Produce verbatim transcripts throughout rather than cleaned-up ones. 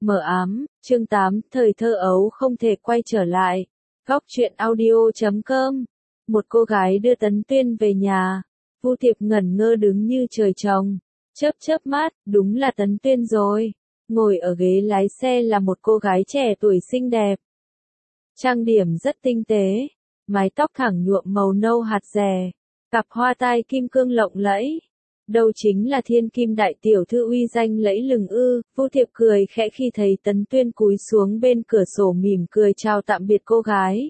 Mờ ám, chương tám, thời thơ ấu không thể quay trở lại. Góc truyện audio chấm com. Một cô gái đưa Tấn Tuyên về nhà. Vu Tiệp ngẩn ngơ đứng như trời trồng. Chớp chớp mắt, đúng là Tấn Tuyên rồi. Ngồi ở ghế lái xe là một cô gái trẻ tuổi xinh đẹp. Trang điểm rất tinh tế. Mái tóc thẳng nhuộm màu nâu hạt dẻ. Cặp hoa tai kim cương lộng lẫy. Đâu chính là thiên kim đại tiểu thư uy danh lẫy lừng ư. Vu Tiệp cười khẽ khi thấy Tấn Tuyên cúi xuống bên cửa sổ mỉm cười chào tạm biệt cô gái.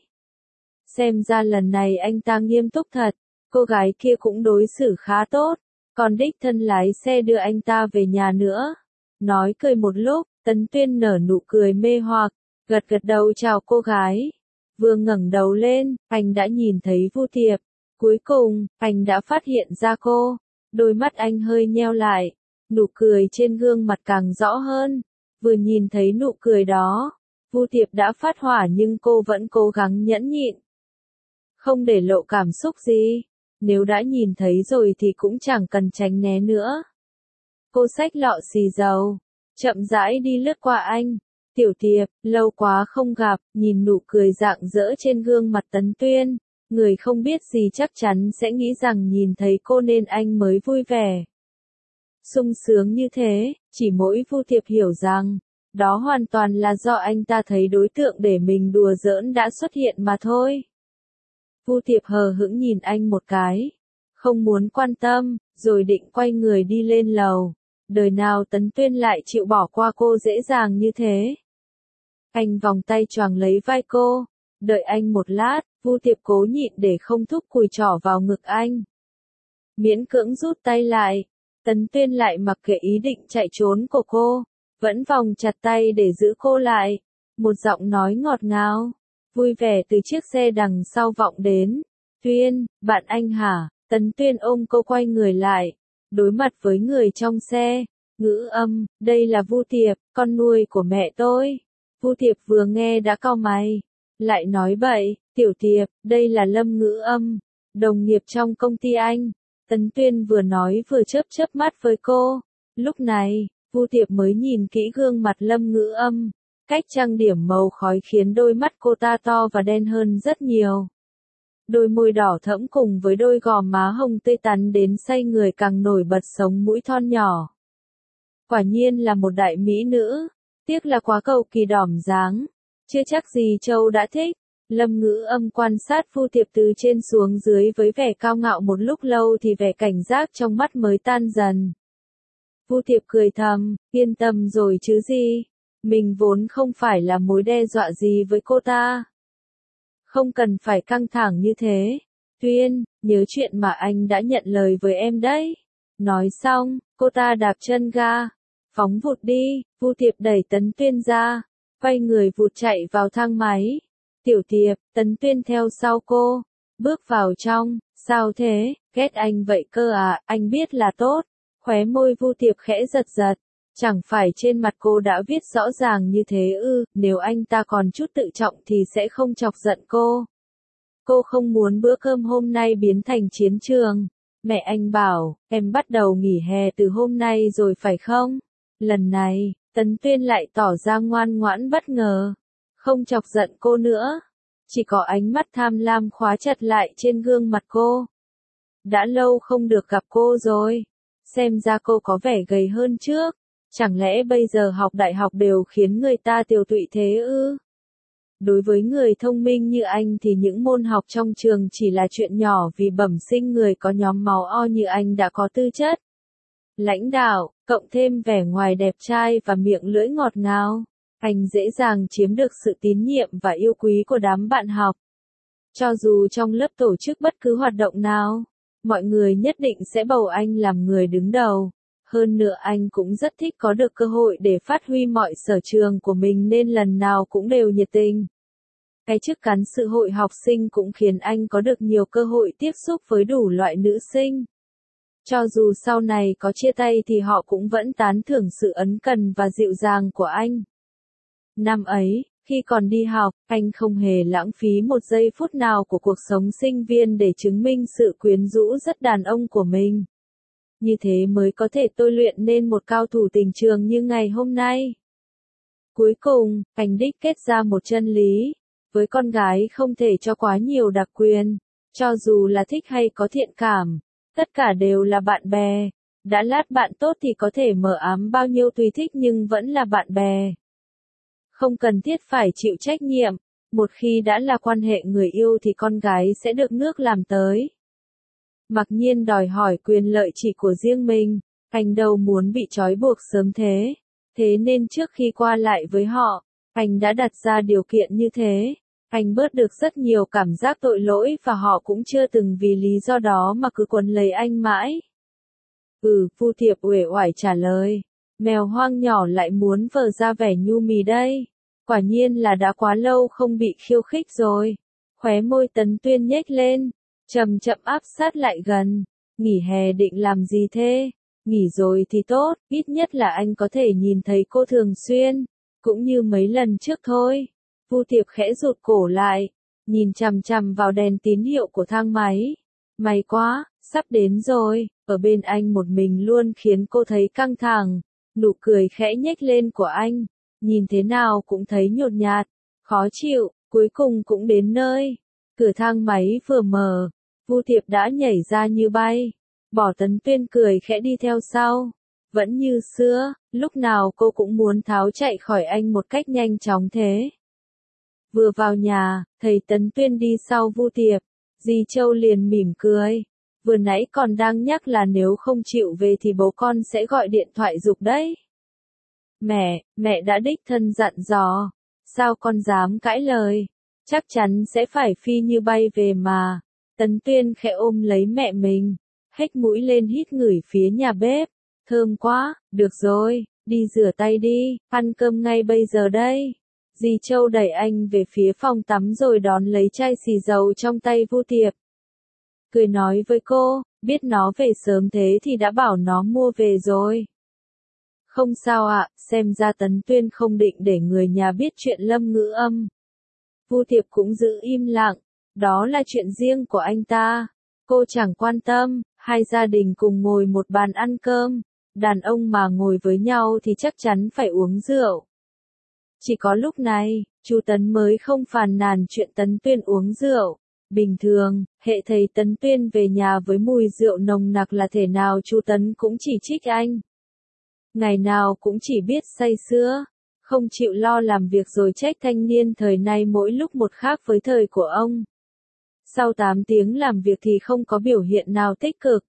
Xem ra lần này anh ta nghiêm túc thật, cô gái kia cũng đối xử khá tốt, còn đích thân lái xe đưa anh ta về nhà nữa. Nói cười một lúc, Tấn Tuyên nở nụ cười mê hoặc, gật gật đầu chào cô gái. Vừa ngẩng đầu lên, anh đã nhìn thấy Vu Tiệp. Cuối cùng, anh đã phát hiện ra cô. Đôi mắt anh hơi nheo lại, nụ cười trên gương mặt càng rõ hơn. Vừa nhìn thấy nụ cười đó, Vu Tiệp đã phát hỏa nhưng cô vẫn cố gắng nhẫn nhịn. Không để lộ cảm xúc gì, nếu đã nhìn thấy rồi thì cũng chẳng cần tránh né nữa. Cô xách lọ xì dầu, chậm rãi đi lướt qua anh. Tiểu Tiệp, lâu quá không gặp, nhìn nụ cười rạng rỡ trên gương mặt Tấn Tuyên. Người không biết gì chắc chắn sẽ nghĩ rằng nhìn thấy cô nên anh mới vui vẻ. Sung sướng như thế, chỉ mỗi Vu Tiệp hiểu rằng, đó hoàn toàn là do anh ta thấy đối tượng để mình đùa giỡn đã xuất hiện mà thôi. Vu Tiệp hờ hững nhìn anh một cái, không muốn quan tâm, rồi định quay người đi lên lầu. Đời nào Tấn Tuyên lại chịu bỏ qua cô dễ dàng như thế. Anh vòng tay choàng lấy vai cô, đợi anh một lát. Vu Tiệp cố nhịn để không thúc cùi trỏ vào ngực anh. Miễn cưỡng rút tay lại, Tấn Tuyên lại mặc kệ ý định chạy trốn của cô, vẫn vòng chặt tay để giữ cô lại. Một giọng nói ngọt ngào, vui vẻ từ chiếc xe đằng sau vọng đến. Tuyên, bạn anh hả? Tấn Tuyên ôm cô quay người lại, đối mặt với người trong xe. Ngữ âm, đây là Vu Tiệp, con nuôi của mẹ tôi. Vu Tiệp vừa nghe đã cau mày, lại nói bậy. Tiểu Tiệp, đây là Lâm Ngữ Âm, đồng nghiệp trong công ty anh. Tấn Tuyên vừa nói vừa chớp chớp mắt với cô. Lúc này, Vu Tiệp mới nhìn kỹ gương mặt Lâm Ngữ Âm. Cách trang điểm màu khói khiến đôi mắt cô ta to và đen hơn rất nhiều. Đôi môi đỏ thẫm cùng với đôi gò má hồng tươi tắn đến say người càng nổi bật sống mũi thon nhỏ. Quả nhiên là một đại mỹ nữ, tiếc là quá cầu kỳ đỏm dáng. Chưa chắc gì Châu đã thích. Lâm Ngữ Âm quan sát Vu Tiệp từ trên xuống dưới với vẻ cao ngạo một lúc lâu thì vẻ cảnh giác trong mắt mới tan dần. Vu Tiệp cười thầm, yên tâm rồi chứ gì, mình vốn không phải là mối đe dọa gì với cô ta. Không cần phải căng thẳng như thế. Tuyên, nhớ chuyện mà anh đã nhận lời với em đấy. Nói xong, cô ta đạp chân ga, phóng vụt đi. Vu Tiệp đẩy Tấn Tuyên ra, quay người vụt chạy vào thang máy. Tiểu Tiệp, Tấn Tuyên theo sau cô, bước vào trong. Sao thế, ghét anh vậy cơ à? Anh biết là tốt. Khóe môi Vu Tiệp khẽ giật giật, chẳng phải trên mặt cô đã viết rõ ràng như thế ư? Nếu anh ta còn chút tự trọng thì sẽ không chọc giận cô. Cô không muốn bữa cơm hôm nay biến thành chiến trường. Mẹ anh bảo, em bắt đầu nghỉ hè từ hôm nay rồi phải không? Lần này, Tấn Tuyên lại tỏ ra ngoan ngoãn bất ngờ. Không chọc giận cô nữa, chỉ có ánh mắt tham lam khóa chặt lại trên gương mặt cô. Đã lâu không được gặp cô rồi, xem ra cô có vẻ gầy hơn trước, chẳng lẽ bây giờ học đại học đều khiến người ta tiều tụy thế ư? Đối với người thông minh như anh thì những môn học trong trường chỉ là chuyện nhỏ vì bẩm sinh người có nhóm máu O như anh đã có tư chất lãnh đạo, cộng thêm vẻ ngoài đẹp trai và miệng lưỡi ngọt ngào. Anh dễ dàng chiếm được sự tín nhiệm và yêu quý của đám bạn học. Cho dù trong lớp tổ chức bất cứ hoạt động nào, mọi người nhất định sẽ bầu anh làm người đứng đầu. Hơn nữa anh cũng rất thích có được cơ hội để phát huy mọi sở trường của mình nên lần nào cũng đều nhiệt tình. Cái chức cán sự hội học sinh cũng khiến anh có được nhiều cơ hội tiếp xúc với đủ loại nữ sinh. Cho dù sau này có chia tay thì họ cũng vẫn tán thưởng sự ấn cần và dịu dàng của anh. Năm ấy, khi còn đi học, anh không hề lãng phí một giây phút nào của cuộc sống sinh viên để chứng minh sự quyến rũ rất đàn ông của mình. Như thế mới có thể tôi luyện nên một cao thủ tình trường như ngày hôm nay. Cuối cùng, anh đích kết ra một chân lý. Với con gái không thể cho quá nhiều đặc quyền. Cho dù là thích hay có thiện cảm, tất cả đều là bạn bè. Đã lát bạn tốt thì có thể mờ ám bao nhiêu tùy thích nhưng vẫn là bạn bè. Không cần thiết phải chịu trách nhiệm. Một khi đã là quan hệ người yêu thì con gái sẽ được nước làm tới. Mặc nhiên đòi hỏi quyền lợi chỉ của riêng mình. Anh đâu muốn bị trói buộc sớm thế. Thế nên trước khi qua lại với họ, anh đã đặt ra điều kiện như thế. Anh bớt được rất nhiều cảm giác tội lỗi và họ cũng chưa từng vì lý do đó mà cứ quấn lấy anh mãi. Ừ, Vu Tiệp uể oải trả lời. Mèo hoang nhỏ lại muốn vờ ra vẻ nhu mì đây. Quả nhiên là đã quá lâu không bị khiêu khích rồi. Khóe môi Tấn Tuyên nhếch lên, chậm chậm áp sát lại gần. Nghỉ hè định làm gì thế? Nghỉ rồi thì tốt, ít nhất là anh có thể nhìn thấy cô thường xuyên, cũng như mấy lần trước thôi. Vu Tiệp khẽ rụt cổ lại, nhìn chằm chằm vào đèn tín hiệu của thang máy. May quá, sắp đến rồi, ở bên anh một mình luôn khiến cô thấy căng thẳng. Nụ cười khẽ nhếch lên của anh, nhìn thế nào cũng thấy nhột nhạt, khó chịu, cuối cùng cũng đến nơi. Cửa thang máy vừa mở, Vu Tiệp đã nhảy ra như bay. Bỏ Tấn Tuyên cười khẽ đi theo sau. Vẫn như xưa, lúc nào cô cũng muốn tháo chạy khỏi anh một cách nhanh chóng thế. Vừa vào nhà, thấy Tấn Tuyên đi sau Vu Tiệp, dì Châu liền mỉm cười. Vừa nãy còn đang nhắc là nếu không chịu về thì bố con sẽ gọi điện thoại giục đấy. Mẹ, mẹ đã đích thân dặn dò. Sao con dám cãi lời? Chắc chắn sẽ phải phi như bay về mà. Tấn Tuyên khẽ ôm lấy mẹ mình, hếch mũi lên hít ngửi phía nhà bếp. Thơm quá, được rồi, đi rửa tay đi, ăn cơm ngay bây giờ đây. Dì Châu đẩy anh về phía phòng tắm rồi đón lấy chai xì dầu trong tay Vu Tiệp. Cười nói với cô, biết nó về sớm thế thì đã bảo nó mua về rồi. Không sao ạ, xem ra Tấn Tuyên không định để người nhà biết chuyện Lâm Ngữ Âm. Vu Tiệp cũng giữ im lặng, đó là chuyện riêng của anh ta. Cô chẳng quan tâm, hai gia đình cùng ngồi một bàn ăn cơm. Đàn ông mà ngồi với nhau thì chắc chắn phải uống rượu. Chỉ có lúc này, chú Tấn mới không phàn nàn chuyện Tấn Tuyên uống rượu. Bình thường, hệ thấy Tấn Tuyên về nhà với mùi rượu nồng nặc là thể nào chú Tấn cũng chỉ trích anh. Ngày nào cũng chỉ biết say sưa, không chịu lo làm việc rồi trách thanh niên thời nay mỗi lúc một khác với thời của ông. Sau tám tiếng làm việc thì không có biểu hiện nào tích cực.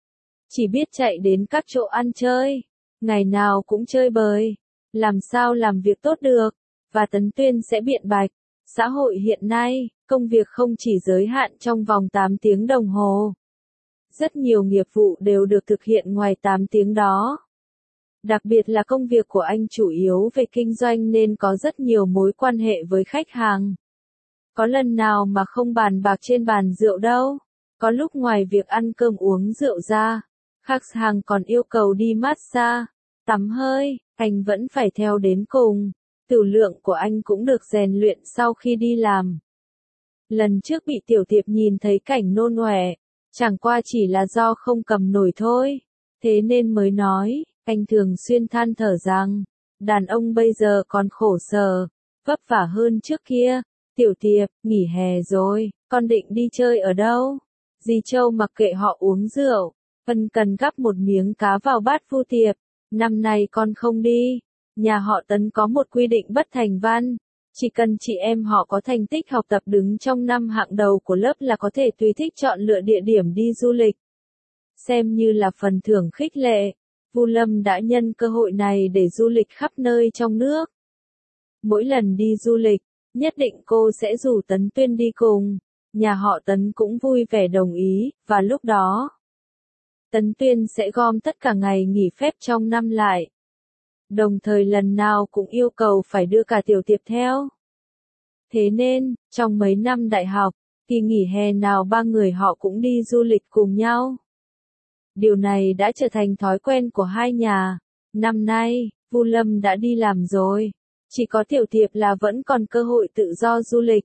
Chỉ biết chạy đến các chỗ ăn chơi, ngày nào cũng chơi bời, làm sao làm việc tốt được, và Tấn Tuyên sẽ biện bạch. Xã hội hiện nay, công việc không chỉ giới hạn trong vòng tám tiếng đồng hồ. Rất nhiều nghiệp vụ đều được thực hiện ngoài tám tiếng đó. Đặc biệt là công việc của anh chủ yếu về kinh doanh nên có rất nhiều mối quan hệ với khách hàng. Có lần nào mà không bàn bạc trên bàn rượu đâu. Có lúc ngoài việc ăn cơm uống rượu ra, khách hàng còn yêu cầu đi massage, tắm hơi, anh vẫn phải theo đến cùng. Tửu lượng của anh cũng được rèn luyện sau khi đi làm. Lần trước bị Tiểu Tiệp nhìn thấy cảnh nôn ọe, chẳng qua chỉ là do không cầm nổi thôi. Thế nên mới nói, anh thường xuyên than thở rằng, đàn ông bây giờ còn khổ sở, vất vả hơn trước kia. Tiểu Tiệp, nghỉ hè rồi, con định đi chơi ở đâu? Dì Châu mặc kệ họ uống rượu, ân cần gắp một miếng cá vào bát Vu Tiệp. Năm nay con không đi. Nhà họ Tấn có một quy định bất thành văn, chỉ cần chị em họ có thành tích học tập đứng trong năm hạng đầu của lớp là có thể tùy thích chọn lựa địa điểm đi du lịch. Xem như là phần thưởng khích lệ, Vu Lâm đã nhân cơ hội này để du lịch khắp nơi trong nước. Mỗi lần đi du lịch, nhất định cô sẽ rủ Tấn Tuyên đi cùng. Nhà họ Tấn cũng vui vẻ đồng ý, và lúc đó, Tấn Tuyên sẽ gom tất cả ngày nghỉ phép trong năm lại. Đồng thời lần nào cũng yêu cầu phải đưa cả Tiểu Tiệp theo. Thế nên, trong mấy năm đại học, kỳ nghỉ hè nào ba người họ cũng đi du lịch cùng nhau. Điều này đã trở thành thói quen của hai nhà. Năm nay, Vu Lâm đã đi làm rồi. Chỉ có Tiểu Tiệp là vẫn còn cơ hội tự do du lịch.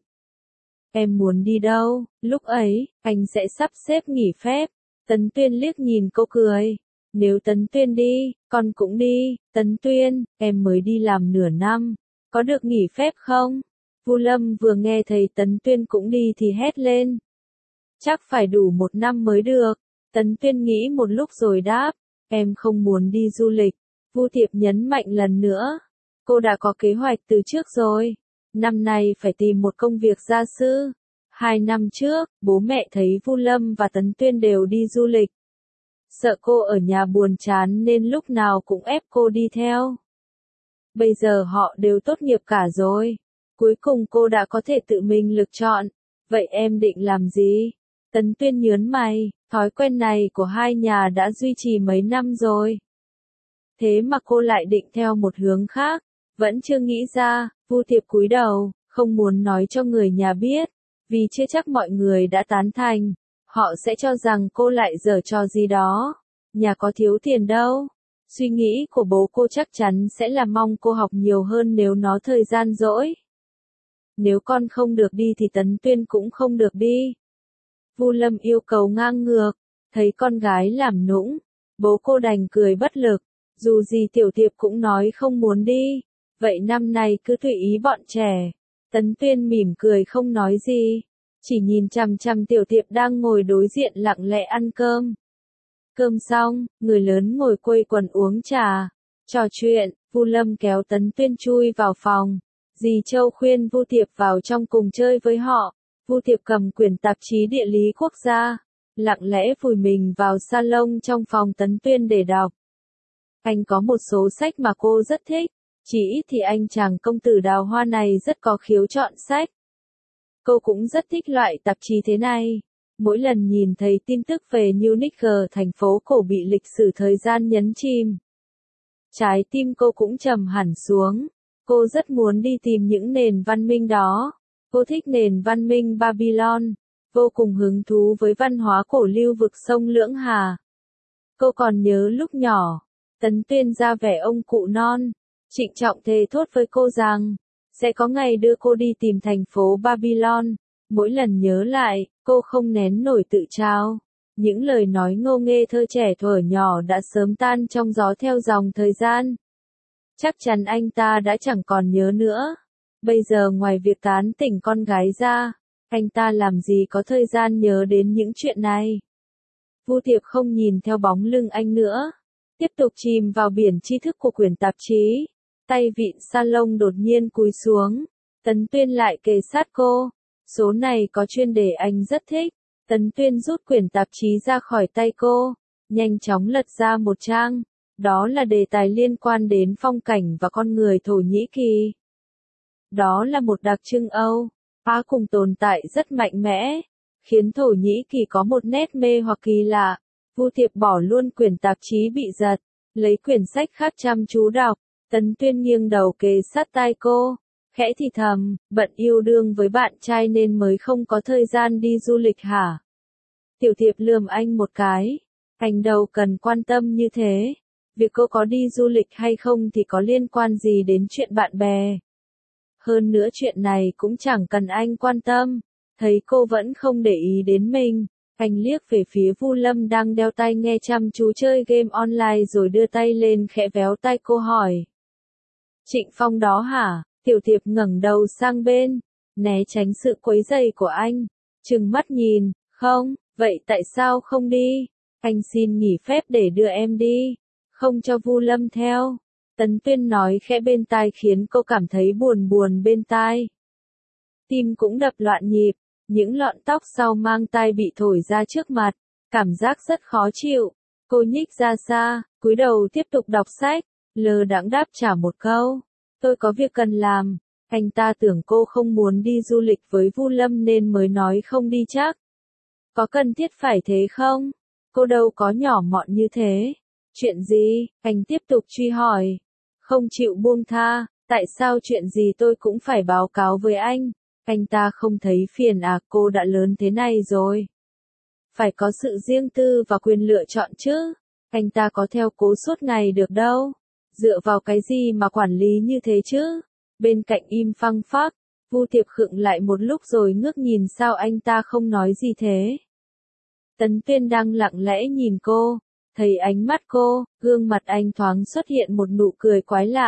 Em muốn đi đâu? Lúc ấy, anh sẽ sắp xếp nghỉ phép. Tấn Tuyên liếc nhìn cô cười. Nếu Tấn Tuyên đi, con cũng đi. Tấn Tuyên, em mới đi làm nửa năm, có được nghỉ phép không? Vu Lâm vừa nghe thấy Tấn Tuyên cũng đi thì hét lên. Chắc phải đủ một năm mới được. Tấn Tuyên nghĩ một lúc rồi đáp, em không muốn đi du lịch. Vu Tiệp nhấn mạnh lần nữa, cô đã có kế hoạch từ trước rồi. Năm nay phải tìm một công việc gia sư. Hai năm trước, bố mẹ thấy Vu Lâm và Tấn Tuyên đều đi du lịch. Sợ cô ở nhà buồn chán nên lúc nào cũng ép cô đi theo. Bây giờ họ đều tốt nghiệp cả rồi. Cuối cùng cô đã có thể tự mình lựa chọn. Vậy em định làm gì? Tấn Tuyên nhớn mày, thói quen này của hai nhà đã duy trì mấy năm rồi. Thế mà cô lại định theo một hướng khác. Vẫn chưa nghĩ ra. Vu Tiệp cúi đầu, không muốn nói cho người nhà biết. Vì chưa chắc mọi người đã tán thành. Họ sẽ cho rằng cô lại giở trò gì đó. Nhà có thiếu tiền đâu. Suy nghĩ của bố cô chắc chắn sẽ là mong cô học nhiều hơn nếu nó thời gian rỗi. Nếu con không được đi thì Tấn Tuyên cũng không được đi. Vu Lâm yêu cầu ngang ngược, thấy con gái làm nũng, bố cô đành cười bất lực, dù gì Tiểu Tiệp cũng nói không muốn đi, vậy năm nay cứ tùy ý bọn trẻ. Tấn Tuyên mỉm cười không nói gì, chỉ nhìn chằm chằm Tiểu Tiệp đang ngồi đối diện lặng lẽ ăn cơm. Cơm xong, người lớn ngồi quây quần uống trà, trò chuyện, Vu Lâm kéo Tấn Tuyên chui vào phòng. Dì Châu khuyên Vu Tiệp vào trong cùng chơi với họ. Vu Tiệp cầm quyển tạp chí địa lý quốc gia, lặng lẽ vùi mình vào salon trong phòng Tấn Tuyên để đọc. Anh có một số sách mà cô rất thích, chỉ ít thì anh chàng công tử đào hoa này rất có khiếu chọn sách. Cô cũng rất thích loại tạp chí thế này. Mỗi lần nhìn thấy tin tức về New Niger, thành phố cổ bị lịch sử thời gian nhấn chìm, trái tim cô cũng trầm hẳn xuống. Cô rất muốn đi tìm những nền văn minh đó. Cô thích nền văn minh Babylon, vô cùng hứng thú với văn hóa cổ lưu vực sông Lưỡng Hà. Cô còn nhớ lúc nhỏ, Tấn Tuyên ra vẻ ông cụ non, trịnh trọng thề thốt với cô rằng, sẽ có ngày đưa cô đi tìm thành phố Babylon. Mỗi lần nhớ lại, cô không nén nổi tự trao. Những lời nói ngô nghê thơ trẻ thuở nhỏ đã sớm tan trong gió theo dòng thời gian. Chắc chắn anh ta đã chẳng còn nhớ nữa. Bây giờ ngoài việc tán tỉnh con gái ra, anh ta làm gì có thời gian nhớ đến những chuyện này. Vu Tiệp không nhìn theo bóng lưng anh nữa, tiếp tục chìm vào biển tri thức của quyển tạp chí. Tay vịn salon đột nhiên cúi xuống, Tấn Tuyên lại kề sát cô. Số này có chuyên đề anh rất thích. Tấn Tuyên rút quyển tạp chí ra khỏi tay cô, nhanh chóng lật ra một trang. Đó là đề tài liên quan đến phong cảnh và con người Thổ Nhĩ Kỳ. Đó là một đặc trưng Âu Á cùng tồn tại rất mạnh mẽ, khiến Thổ Nhĩ Kỳ có một nét mê hoặc kỳ lạ. Vu Tiệp bỏ luôn quyển tạp chí bị giật, lấy quyển sách khác chăm chú đọc. Tấn Tuyên nghiêng đầu kề sát tai cô, khẽ thì thầm, bận yêu đương với bạn trai nên mới không có thời gian đi du lịch hả? Tiểu Tiệp lườm anh một cái, anh đâu cần quan tâm như thế. Việc cô có đi du lịch hay không thì có liên quan gì đến chuyện bạn bè. Hơn nữa chuyện này cũng chẳng cần anh quan tâm. Thấy cô vẫn không để ý đến mình, anh liếc về phía Vu Lâm đang đeo tai nghe chăm chú chơi game online rồi đưa tay lên khẽ véo tai cô hỏi. Trịnh Phong đó hả? Tiểu Tiệp ngẩng đầu sang bên, né tránh sự quấy rầy của anh, trừng mắt nhìn, không, vậy tại sao không đi? Anh xin nghỉ phép để đưa em đi, không cho Vu Lâm theo. Tấn Tuyên nói khẽ bên tai khiến cô cảm thấy buồn buồn bên tai. Tim cũng đập loạn nhịp, những lọn tóc sau mang tai bị thổi ra trước mặt, cảm giác rất khó chịu. Cô nhích ra xa, cúi đầu tiếp tục đọc sách, lơ đãng đáp trả một câu. Tôi có việc cần làm. Anh ta tưởng cô không muốn đi du lịch với Vu Lâm nên mới nói không đi chắc. Có cần thiết phải thế không? Cô đâu có nhỏ mọn như thế. Chuyện gì? Anh tiếp tục truy hỏi. Không chịu buông tha, tại sao chuyện gì tôi cũng phải báo cáo với anh? Anh ta không thấy phiền à, cô đã lớn thế này rồi. Phải có sự riêng tư và quyền lựa chọn chứ. Anh ta có theo cố suốt ngày được đâu. Dựa vào cái gì mà quản lý như thế chứ? Bên cạnh im phăng phắc, Vu Tiệp khựng lại một lúc rồi ngước nhìn sao anh ta không nói gì thế. Tấn Tuyên đang lặng lẽ nhìn cô, thấy ánh mắt cô, gương mặt anh thoáng xuất hiện một nụ cười quái lạ.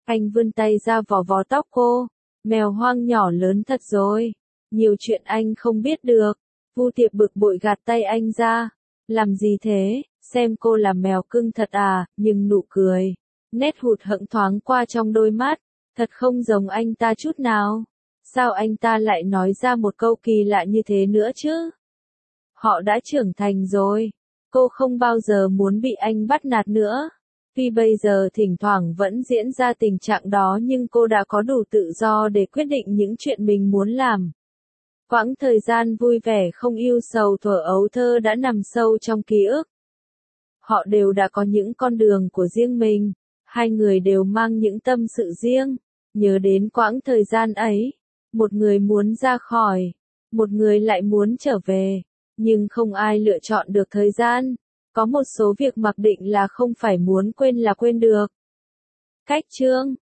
Anh vươn tay ra vò vò tóc cô. Mèo hoang nhỏ lớn thật rồi. Nhiều chuyện anh không biết được. Vu Tiệp bực bội gạt tay anh ra. Làm gì thế, xem cô là mèo cưng thật à, nhưng nụ cười. Nét hụt hẫng thoáng qua trong đôi mắt. Thật không giống anh ta chút nào. Sao anh ta lại nói ra một câu kỳ lạ như thế nữa chứ? Họ đã trưởng thành rồi. Cô không bao giờ muốn bị anh bắt nạt nữa. Tuy bây giờ thỉnh thoảng vẫn diễn ra tình trạng đó nhưng cô đã có đủ tự do để quyết định những chuyện mình muốn làm. Quãng thời gian vui vẻ không ưu sầu thuở ấu thơ đã nằm sâu trong ký ức. Họ đều đã có những con đường của riêng mình. Hai người đều mang những tâm sự riêng. Nhớ đến quãng thời gian ấy. Một người muốn ra khỏi. Một người lại muốn trở về. Nhưng không ai lựa chọn được thời gian. Có một số việc mặc định là không phải muốn quên là quên được. Cách chương